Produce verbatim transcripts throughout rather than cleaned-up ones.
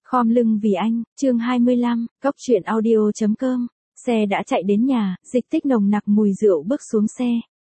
Khom lưng vì anh, chương hai mươi lăm, cốc truyện audio.com. Xe đã chạy đến nhà, Dịch Tích nồng nặc mùi rượu bước xuống xe.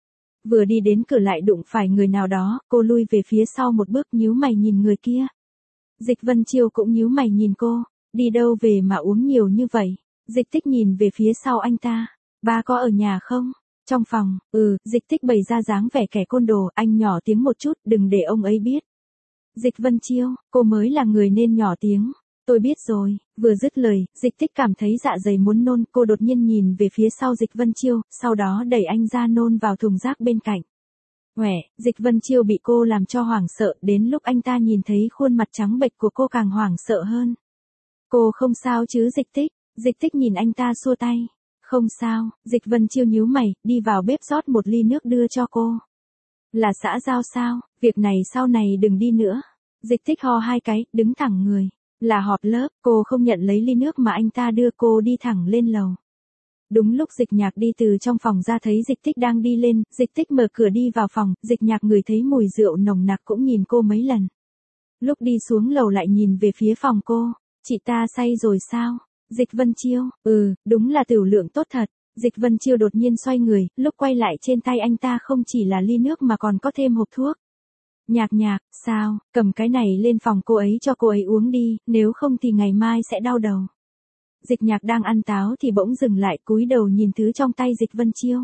Vừa đi đến cửa lại đụng phải người nào đó, cô lui về phía sau một bước nhíu mày nhìn người kia. Dịch Vân Chiêu cũng nhíu mày nhìn cô, đi đâu về mà uống nhiều như vậy. Dịch Tích nhìn về phía sau anh ta, ba có ở nhà không? Trong phòng, ừ, Dịch Tích bày ra dáng vẻ kẻ côn đồ, anh nhỏ tiếng một chút, đừng để ông ấy biết. Dịch Vân Chiêu, cô mới là người nên nhỏ tiếng. Tôi biết rồi, vừa dứt lời, Dịch Tích cảm thấy dạ dày muốn nôn, cô đột nhiên nhìn về phía sau Dịch Vân Chiêu, sau đó đẩy anh ra nôn vào thùng rác bên cạnh. Ngoẻ, Dịch Vân Chiêu bị cô làm cho hoảng sợ, đến lúc anh ta nhìn thấy khuôn mặt trắng bệch của cô càng hoảng sợ hơn. Cô không sao chứ Dịch Tích, Dịch Tích nhìn anh ta xua tay. Không sao, Dịch Vân Chiêu nhíu mày, đi vào bếp rót một ly nước đưa cho cô. Là xã giao sao, việc này sau này đừng đi nữa. Dịch Tích ho hai cái, đứng thẳng người. Là họp lớp, cô không nhận lấy ly nước mà anh ta đưa, cô đi thẳng lên lầu. Đúng lúc Dịch Nhạc đi từ trong phòng ra thấy Dịch Tích đang đi lên, Dịch Tích mở cửa đi vào phòng, Dịch Nhạc ngửi thấy mùi rượu nồng nặc cũng nhìn cô mấy lần. Lúc đi xuống lầu lại nhìn về phía phòng cô, chị ta say rồi sao? Dịch Vân Chiêu, ừ, đúng là tửu lượng tốt thật. Dịch Vân Chiêu đột nhiên xoay người, lúc quay lại trên tay anh ta không chỉ là ly nước mà còn có thêm hộp thuốc. Nhạc Nhạc, sao, cầm cái này lên phòng cô ấy cho cô ấy uống đi, nếu không thì ngày mai sẽ đau đầu. Dịch Nhạc đang ăn táo thì bỗng dừng lại cúi đầu nhìn thứ trong tay Dịch Vân Chiêu.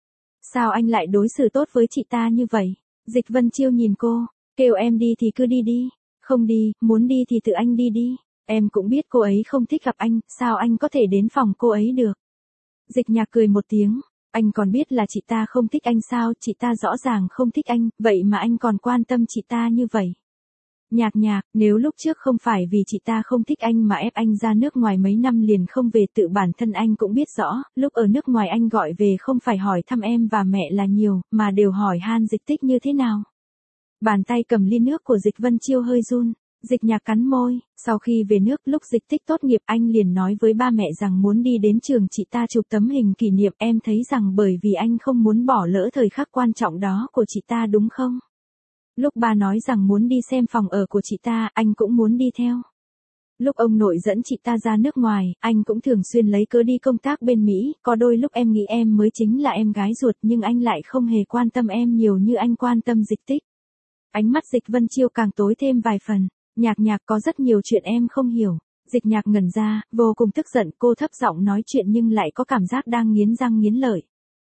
Sao anh lại đối xử tốt với chị ta như vậy? Dịch Vân Chiêu nhìn cô, kêu em đi thì cứ đi đi, không đi, muốn đi thì tự anh đi đi. Em cũng biết cô ấy không thích gặp anh, sao anh có thể đến phòng cô ấy được? Dịch Nhạc cười một tiếng, anh còn biết là chị ta không thích anh sao, chị ta rõ ràng không thích anh, vậy mà anh còn quan tâm chị ta như vậy. Nhạc Nhạc, nếu lúc trước không phải vì chị ta không thích anh mà ép anh ra nước ngoài mấy năm liền không về, tự bản thân anh cũng biết rõ, lúc ở nước ngoài anh gọi về không phải hỏi thăm em và mẹ là nhiều, mà đều hỏi han Dịch Tích như thế nào. Bàn tay cầm ly nước của Dịch Vân Chiêu hơi run. Dịch Nhạc cắn môi, sau khi về nước lúc Dịch Tích tốt nghiệp anh liền nói với ba mẹ rằng muốn đi đến trường chị ta chụp tấm hình kỷ niệm, em thấy rằng bởi vì anh không muốn bỏ lỡ thời khắc quan trọng đó của chị ta đúng không? Lúc ba nói rằng muốn đi xem phòng ở của chị ta, anh cũng muốn đi theo. Lúc ông nội dẫn chị ta ra nước ngoài, anh cũng thường xuyên lấy cớ đi công tác bên Mỹ, có đôi lúc em nghĩ em mới chính là em gái ruột nhưng anh lại không hề quan tâm em nhiều như anh quan tâm Dịch Tích. Ánh mắt Dịch Vân Chiêu càng tối thêm vài phần. Nhạc Nhạc, có rất nhiều chuyện em không hiểu. Dịch Nhạc ngẩn ra, vô cùng tức giận, cô thấp giọng nói chuyện nhưng lại có cảm giác đang nghiến răng nghiến lợi.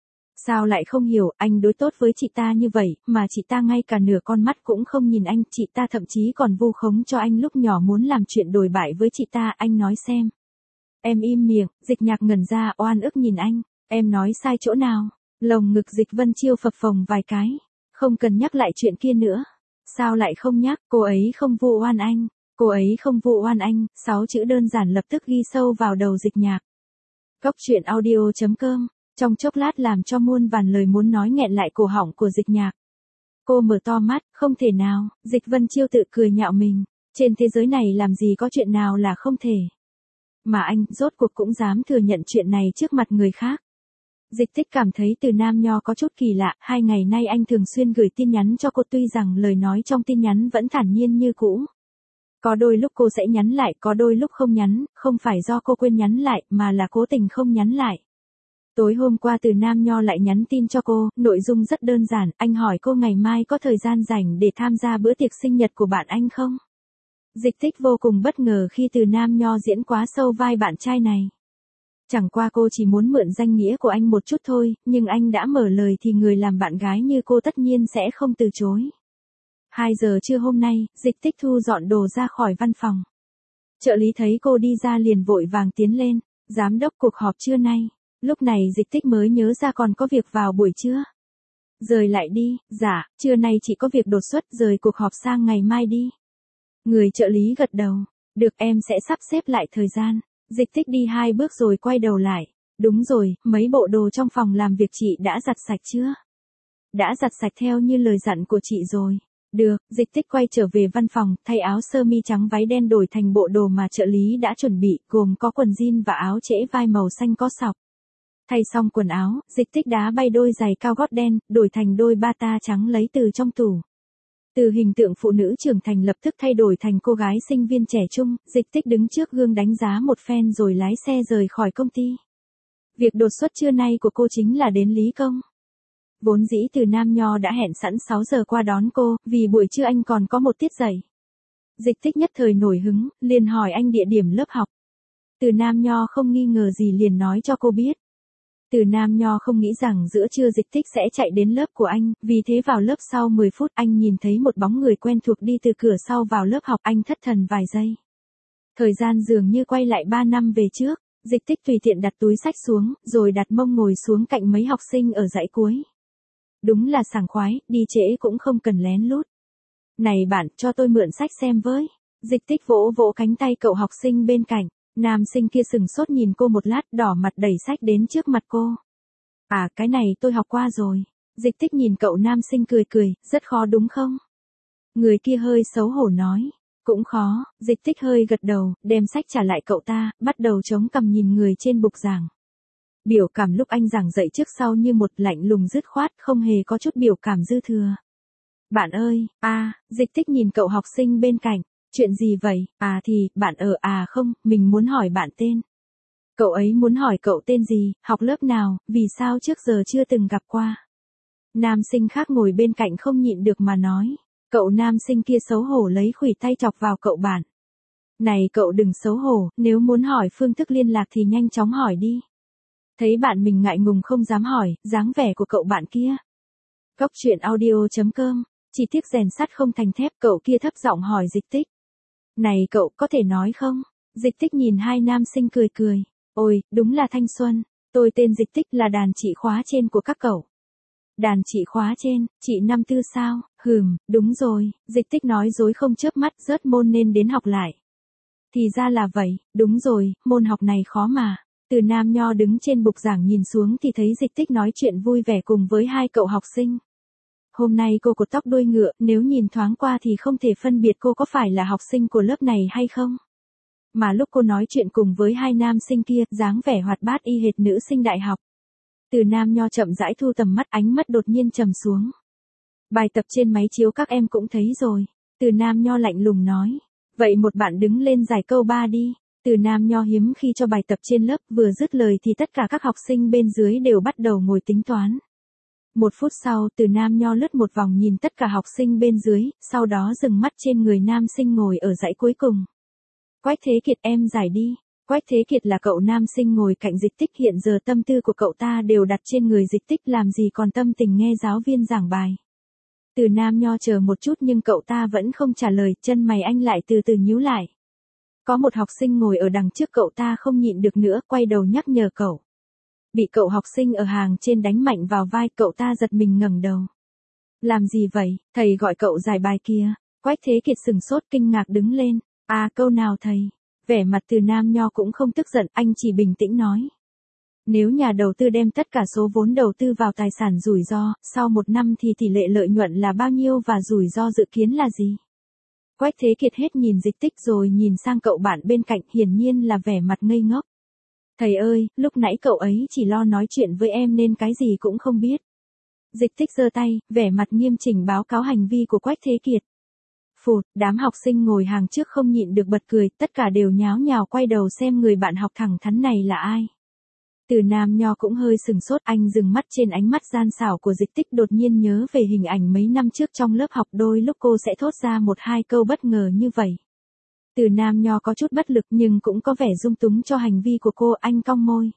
Sao lại không hiểu, anh đối tốt với chị ta như vậy, mà chị ta ngay cả nửa con mắt cũng không nhìn anh, chị ta thậm chí còn vu khống cho anh lúc nhỏ muốn làm chuyện đồi bại với chị ta, anh nói xem. Em im miệng, Dịch Nhạc ngẩn ra, oan ức nhìn anh, em nói sai chỗ nào? Lồng ngực Dịch Vân Chiêu phập phồng vài cái, không cần nhắc lại chuyện kia nữa. Sao lại không nhắc, cô ấy không vu oan anh, cô ấy không vu oan anh, sáu chữ đơn giản lập tức ghi sâu vào đầu Dịch Nhạc. Cốc truyện audio.com, trong chốc lát làm cho muôn vàn lời muốn nói nghẹn lại cổ họng của Dịch Nhạc. Cô mở to mắt, không thể nào, Dịch Vân Chiêu tự cười nhạo mình, trên thế giới này làm gì có chuyện nào là không thể. Mà anh, rốt cuộc cũng dám thừa nhận chuyện này trước mặt người khác. Dịch Tích cảm thấy Từ Nam Nho có chút kỳ lạ, hai ngày nay anh thường xuyên gửi tin nhắn cho cô tuy rằng lời nói trong tin nhắn vẫn thản nhiên như cũ. Có đôi lúc cô sẽ nhắn lại, có đôi lúc không nhắn, không phải do cô quên nhắn lại, mà là cố tình không nhắn lại. Tối hôm qua Từ Nam Nho lại nhắn tin cho cô, nội dung rất đơn giản, anh hỏi cô ngày mai có thời gian rảnh để tham gia bữa tiệc sinh nhật của bạn anh không? Dịch Tích vô cùng bất ngờ khi Từ Nam Nho diễn quá sâu vai bạn trai này. Chẳng qua cô chỉ muốn mượn danh nghĩa của anh một chút thôi, nhưng anh đã mở lời thì người làm bạn gái như cô tất nhiên sẽ không từ chối. Hai giờ trưa hôm nay, Dịch Tích thu dọn đồ ra khỏi văn phòng. Trợ lý thấy cô đi ra liền vội vàng tiến lên, giám đốc cuộc họp trưa nay. Lúc này Dịch Tích mới nhớ ra còn có việc vào buổi trưa. Rời lại đi, dạ, trưa nay chỉ có việc đột xuất, rời cuộc họp sang ngày mai đi. Người trợ lý gật đầu, được em sẽ sắp xếp lại thời gian. Dịch Tích đi hai bước rồi quay đầu lại. Đúng rồi, mấy bộ đồ trong phòng làm việc chị đã giặt sạch chưa? Đã giặt sạch theo như lời dặn của chị rồi. Được, Dịch Tích quay trở về văn phòng, thay áo sơ mi trắng váy đen đổi thành bộ đồ mà trợ lý đã chuẩn bị, gồm có quần jean và áo trễ vai màu xanh có sọc. Thay xong quần áo, Dịch Tích đá bay đôi giày cao gót đen, đổi thành đôi bata trắng lấy từ trong tủ. Từ hình tượng phụ nữ trưởng thành lập tức thay đổi thành cô gái sinh viên trẻ trung, Dịch Tích đứng trước gương đánh giá một phen rồi lái xe rời khỏi công ty. Việc đột xuất trưa nay của cô chính là đến Lý Công. Vốn dĩ Từ Nam Nho đã hẹn sẵn sáu giờ qua đón cô, vì buổi trưa anh còn có một tiết dạy. Dịch Tích nhất thời nổi hứng, liền hỏi anh địa điểm lớp học. Từ Nam Nho không nghi ngờ gì liền nói cho cô biết. Từ Nam Nho không nghĩ rằng giữa trưa Dịch Tích sẽ chạy đến lớp của anh, vì thế vào lớp sau mười phút anh nhìn thấy một bóng người quen thuộc đi từ cửa sau vào lớp học, anh thất thần vài giây. Thời gian dường như quay lại ba năm về trước, Dịch Tích tùy tiện đặt túi sách xuống, rồi đặt mông ngồi xuống cạnh mấy học sinh ở dãy cuối. Đúng là sảng khoái, đi trễ cũng không cần lén lút. Này bạn, cho tôi mượn sách xem với. Dịch Tích vỗ vỗ cánh tay cậu học sinh bên cạnh. Nam sinh kia sừng sốt nhìn cô một lát, đỏ mặt đẩy sách đến trước mặt cô. À, cái này tôi học qua rồi. Dịch Tích nhìn cậu nam sinh cười cười, rất khó đúng không? Người kia hơi xấu hổ nói. Cũng khó. Dịch Tích hơi gật đầu, đem sách trả lại cậu ta, bắt đầu chống cằm nhìn người trên bục giảng. Biểu cảm lúc anh giảng dạy trước sau như một lạnh lùng dứt khoát, không hề có chút biểu cảm dư thừa. Bạn ơi, à, Dịch Tích nhìn cậu học sinh bên cạnh. Chuyện gì vậy? À thì, bạn ở à không, mình muốn hỏi bạn tên. Cậu ấy muốn hỏi cậu tên gì, học lớp nào, vì sao trước giờ chưa từng gặp qua. Nam sinh khác ngồi bên cạnh không nhịn được mà nói. Cậu nam sinh kia xấu hổ lấy khuỷu tay chọc vào cậu bạn. Này cậu đừng xấu hổ, nếu muốn hỏi phương thức liên lạc thì nhanh chóng hỏi đi. Thấy bạn mình ngại ngùng không dám hỏi, dáng vẻ của cậu bạn kia. Cóc truyện audio chấm com, chỉ tiếc rèn sắt không thành thép, cậu kia thấp giọng hỏi Dịch Tích. Này cậu có thể nói không? Dịch Tích nhìn hai nam sinh cười cười. Ôi, đúng là thanh xuân. Tôi tên Dịch Tích là đàn chị khóa trên của các cậu. Đàn chị khóa trên, chị năm tư sao? Hừm, đúng rồi. Dịch Tích nói dối không chớp mắt, rớt môn nên đến học lại. Thì ra là vậy, đúng rồi, môn học này khó mà. Từ Nam Nho đứng trên bục giảng nhìn xuống thì thấy Dịch Tích nói chuyện vui vẻ cùng với hai cậu học sinh. Hôm nay cô cột tóc đuôi ngựa, nếu nhìn thoáng qua thì không thể phân biệt cô có phải là học sinh của lớp này hay không. Mà lúc cô nói chuyện cùng với hai nam sinh kia, dáng vẻ hoạt bát y hệt nữ sinh đại học. Từ Nam Nho chậm rãi thu tầm mắt, ánh mắt đột nhiên trầm xuống. Bài tập trên máy chiếu các em cũng thấy rồi. Từ Nam Nho lạnh lùng nói. Vậy một bạn đứng lên giải câu ba đi. Từ Nam Nho hiếm khi cho bài tập trên lớp, vừa dứt lời thì tất cả các học sinh bên dưới đều bắt đầu ngồi tính toán. Một phút sau, Từ Nam Nho lướt một vòng nhìn tất cả học sinh bên dưới, sau đó dừng mắt trên người nam sinh ngồi ở dãy cuối cùng. Quách Thế Kiệt, em giải đi. Quách Thế Kiệt là cậu nam sinh ngồi cạnh Dịch Tích, hiện giờ tâm tư của cậu ta đều đặt trên người Dịch Tích, làm gì còn tâm tình nghe giáo viên giảng bài. Từ Nam Nho chờ một chút nhưng cậu ta vẫn không trả lời, chân mày anh lại từ từ nhíu lại. Có một học sinh ngồi ở đằng trước cậu ta không nhịn được nữa, quay đầu nhắc nhở cậu. Bị cậu học sinh ở hàng trên đánh mạnh vào vai, cậu ta giật mình ngẩng đầu. Làm gì vậy, thầy gọi cậu giải bài kia. Quách Thế Kiệt sừng sốt kinh ngạc đứng lên. À, câu nào thầy? Vẻ mặt Từ Nam Nho cũng không tức giận, anh chỉ bình tĩnh nói. Nếu nhà đầu tư đem tất cả số vốn đầu tư vào tài sản rủi ro, sau một năm thì tỷ lệ lợi nhuận là bao nhiêu và rủi ro dự kiến là gì? Quách Thế Kiệt hết nhìn Dịch Tích rồi nhìn sang cậu bạn bên cạnh, hiển nhiên là vẻ mặt ngây ngốc. Thầy ơi, lúc nãy cậu ấy chỉ lo nói chuyện với em nên cái gì cũng không biết. Dịch Tích giơ tay, vẻ mặt nghiêm chỉnh báo cáo hành vi của Quách Thế Kiệt. Phụt, đám học sinh ngồi hàng trước không nhịn được bật cười, tất cả đều nháo nhào quay đầu xem người bạn học thẳng thắn này là ai. Từ Nam Nho cũng hơi sừng sốt, anh dừng mắt trên ánh mắt gian xảo của Dịch Tích, đột nhiên nhớ về hình ảnh mấy năm trước trong lớp học, đôi lúc cô sẽ thốt ra một hai câu bất ngờ như vậy. Từ Nam Nho có chút bất lực nhưng cũng có vẻ dung túng cho hành vi của cô, anh cong môi.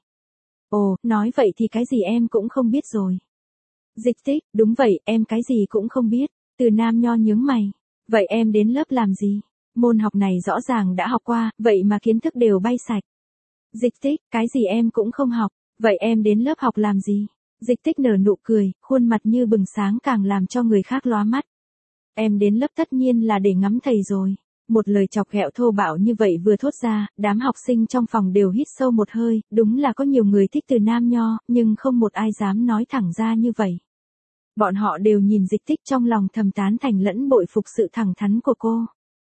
Ồ, nói vậy thì cái gì em cũng không biết rồi. Dịch Tích, đúng vậy, em cái gì cũng không biết. Từ Nam Nho nhướng mày. Vậy em đến lớp làm gì? Môn học này rõ ràng đã học qua, vậy mà kiến thức đều bay sạch. Dịch Tích, cái gì em cũng không học, vậy em đến lớp học làm gì? Dịch Tích nở nụ cười, khuôn mặt như bừng sáng càng làm cho người khác lóa mắt. Em đến lớp tất nhiên là để ngắm thầy rồi. Một lời chọc ghẹo thô bạo như vậy vừa thốt ra, đám học sinh trong phòng đều hít sâu một hơi, đúng là có nhiều người thích Từ Nam Nho, nhưng không một ai dám nói thẳng ra như vậy. Bọn họ đều nhìn Dịch Tích trong lòng thầm tán thành lẫn bội phục sự thẳng thắn của cô.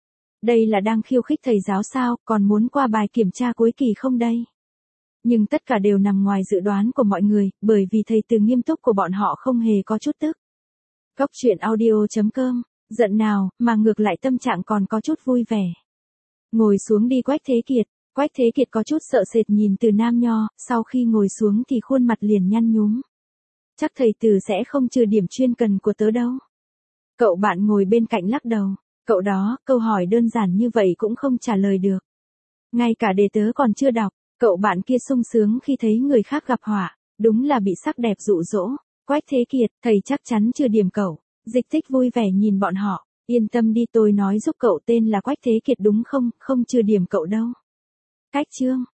Đây là đang khiêu khích thầy giáo sao, còn muốn qua bài kiểm tra cuối kỳ không đây? Nhưng tất cả đều nằm ngoài dự đoán của mọi người, bởi vì thầy Từ nghiêm túc của bọn họ không hề có chút tức. Cóc truyện audio chấm com giận nào, mà ngược lại tâm trạng còn có chút vui vẻ. Ngồi xuống đi Quách Thế Kiệt. Quách Thế Kiệt có chút sợ sệt nhìn Từ Nam Nho, sau khi ngồi xuống thì khuôn mặt liền nhăn nhúm. Chắc thầy Từ sẽ không trừ điểm chuyên cần của tớ đâu. Cậu bạn ngồi bên cạnh lắc đầu. Cậu đó, câu hỏi đơn giản như vậy cũng không trả lời được. Ngay cả đề tớ còn chưa đọc, cậu bạn kia sung sướng khi thấy người khác gặp họa, đúng là bị sắc đẹp dụ dỗ. Quách Thế Kiệt, thầy chắc chắn trừ điểm cậu. Dịch Tích vui vẻ nhìn bọn họ, yên tâm đi, tôi nói giúp cậu tên là Quách Thế Kiệt đúng không, không trừ điểm cậu đâu. Cách chương